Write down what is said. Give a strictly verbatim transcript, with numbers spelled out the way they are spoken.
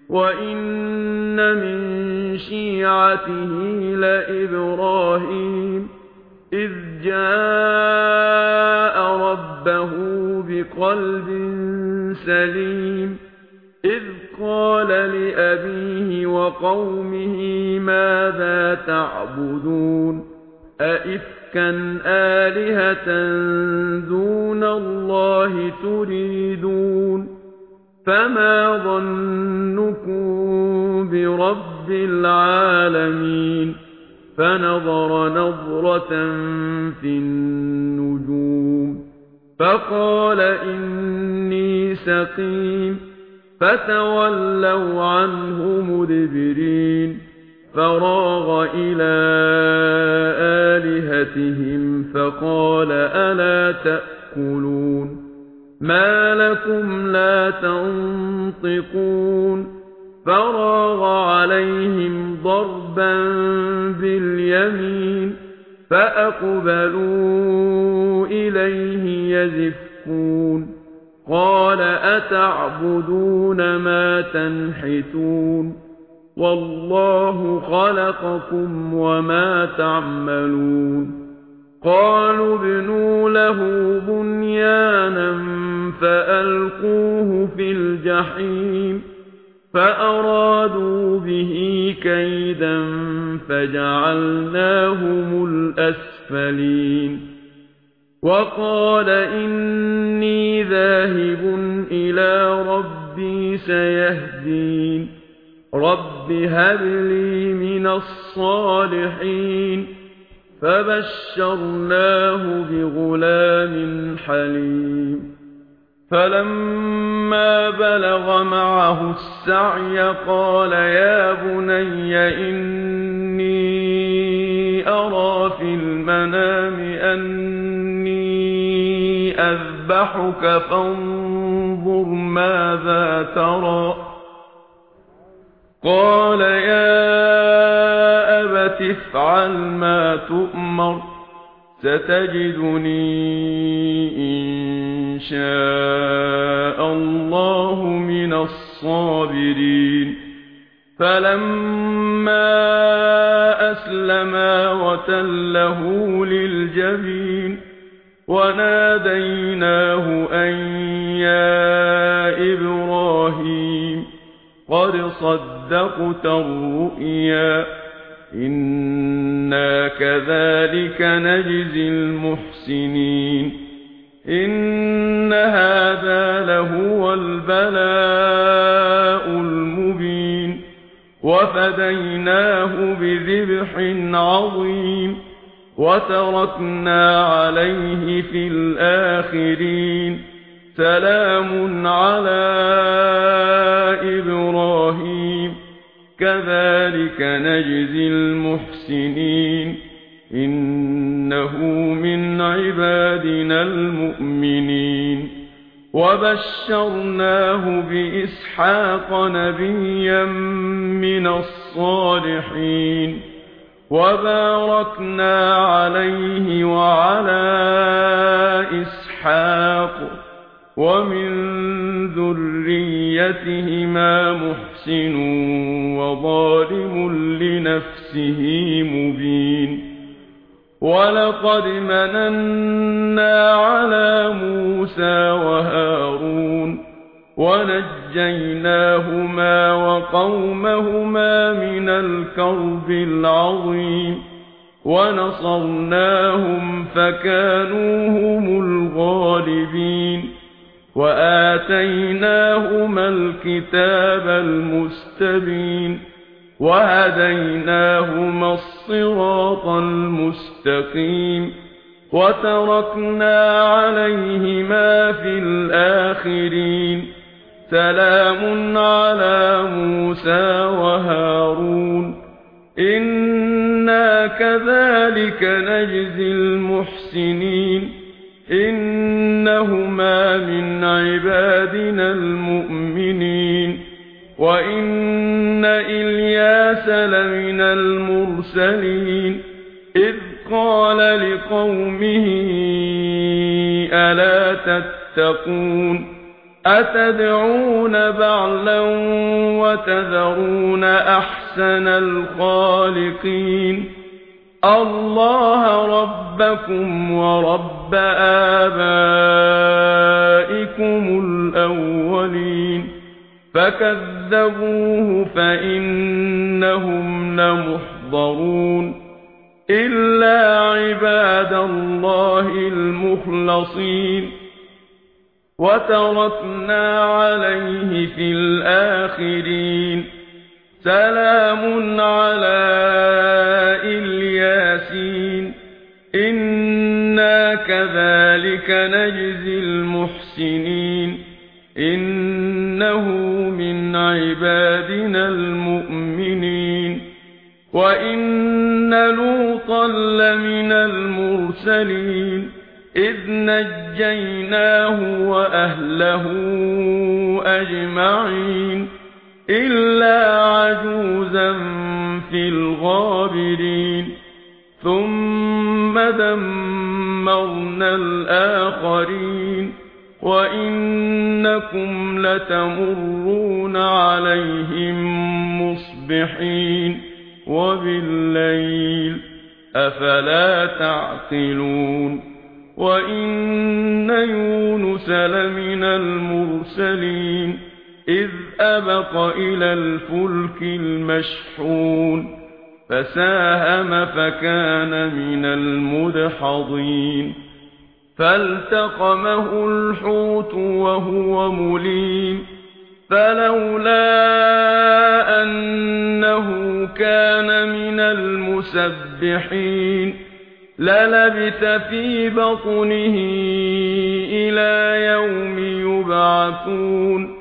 وَإِنَّ مِن شِيعَتِهِ لَإِبْرَاهِيمَ إِذْ جَاءَ رَبَّهُ بِقَلْبٍ سَلِيمٍ إِذْ قَالَ لِأَبِيهِ وَقَوْمِهِ مَاذَا تَعْبُدُونَ أَئِفْكًا آلِهَةً دُونَ اللَّهِ تُرِيدُونَ فَمَا ظَنُّكُم بِرَبِّ الْعَالَمِينَ فَنَظَرَ نَظْرَةً فِي النُّجُومِ فَقَالَ إِنِّي سَقِيمٌ فَتَوَلَّوْا عَنْهُ مُدْبِرِينَ فَرَاغَ إِلَى آلِهَتِهِمْ فَقَالَ أَلَا تَأْكُلُونَ مَا لَكُمْ لَا تَنطِقُونَ فَرَاغَ عَلَيْهِمْ ضَرْبًا بِالْيَمِينِ فَأَقْبَلُوا إِلَيْهِ يَزِفُّونَ قَالَ أَتَعْبُدُونَ مَا تَنْحِتُونَ وَاللَّهُ خَلَقَكُمْ وَمَا تَعْمَلُونَ قَالُوا ابْنُوا لَهُ بُنْيَانًا فَأَلْقُوهُ فِي الْجَحِيمِ فَأَرَادُوا بِهِ كَيْدًا فَجَعَلْنَاهُمُ الْأَسْفَلِينَ وَقَالَ إِنِّي ذَاهِبٌ إِلَى رَبِّي سَيَهْدِينِ رَبِّ هَبْ لِي مِنَ الصَّالِحِينَ فَبَشَّرْنَاهُ بِغُلَامٍ حَلِيمٍ فَلَمَّا بَلَغَ مَعَهُ السَّعْيَ قَالَ يَا بُنَيَّ إِنِّي أَرَى فِي الْمَنَامِ أَنِّي أَذْبَحُكَ فَانظُرْ مَاذَا تَرَى قَالَ يَا أَبَتِ افْعَلْ مَا تُؤْمَرُ سَتَجِدُنِي إِن شَاءَ اللَّهُ مِنَ الصَّابِرِينَ فَلَمَّا أَسْلَمَا وَتَلَّهُ لِلْجَبِينِ وَنَادَيْنَاهُ أَن يَا إِبْرَاهِيمُ قَدْ صَدَّقْتَ الرُّؤْيَا إِنَّا كَذَلِكَ نَجْزِي الْمُحْسِنِينَ إِنَّ هَذَا لَهُوَ الْبَلَاءُ الْمُبِينُ وَفَدَيْنَاهُ بِذِبْحٍ عَظِيمٍ وَتَرَكْنَا عَلَيْهِ فِي الْآخِرِينَ سَلَامٌ عَلَى إِبْرَاهِيمَ كَذَلِكَ نَجْزِي الْمُحْسِنِينَ إِنَّهُ مِنْ عِبَادِنَا الْمُؤْمِنِينَ وَبَشَّرْنَاهُ بِإِسْحَاقَ نَبِيًّا مِنَ الصَّالِحِينَ وَبَارَكْنَا عَلَيْهِ وَعَلَى إِسْحَاقَ وَمِن ذُرِّيَّتِهِمَا مُحْسِنٌ وَظَالِمٌ لِنَفْسِهِ مُبِينٌ وَلَقَدْ مَنَنَّا عَلَى مُوسَى وَهَارُونَ وَنَجَّيْنَاهُمَا وَقَوْمَهُمَا مِنَ الْكَرْبِ الْعَظِيمِ وَنَصَرْنَاهُمْ فَكَانُوا هُمُ الْغَالِبِينَ وَآتَيْنَاهُمَا الْكِتَابَ الْمُسْتَبِينَ وَهَدَيْنَاهُمَا الصِّرَاطَ الْمُسْتَقِيمَ وَتَرَكْنَا عَلَيْهِمَا فِي الْآخِرِينَ سَلَامٌ عَلَى مُوسَى وَهَارُونَ إِنَّا كَذَلِكَ نَجْزِي الْمُحْسِنِينَ إِنَّهُمَا مِنْ عِبَادِنَا الْمُؤْمِنِينَ وَإِنَّ إِلْيَاسَ لَمِنَ الْمُرْسَلِينَ إِذْ قَالَ لِقَوْمِهِ أَلَا تَتَّقُونَ أتدعون بعلا وتذرون أحسن الخالقين الله ربكم ورب آبائكم الأولين فكذبوه فإنهم لمحضرون إلا عباد الله المخلصين وتركنا عليه في الآخرين سلام على الياسين إنا كذلك نجزي المحسنين إنه من عبادنا المؤمنين وإن لوطا لمن المرسلين إذ نجيناه وأهله أجمعين إلا عجوزا في الغابرين ثم دمرنا الآخرين وإنكم لتمرون عليهم مصبحين وبالليل أفلا تعقلون وإن يونس لمن المرسلين إذ أبق إلى الفلك المشحون فساهم فكان من المدحضين فالتقمه الحوت وهو مليم فلولا أنه كان من المسبحين للبث في بطنه إلى يوم يبعثون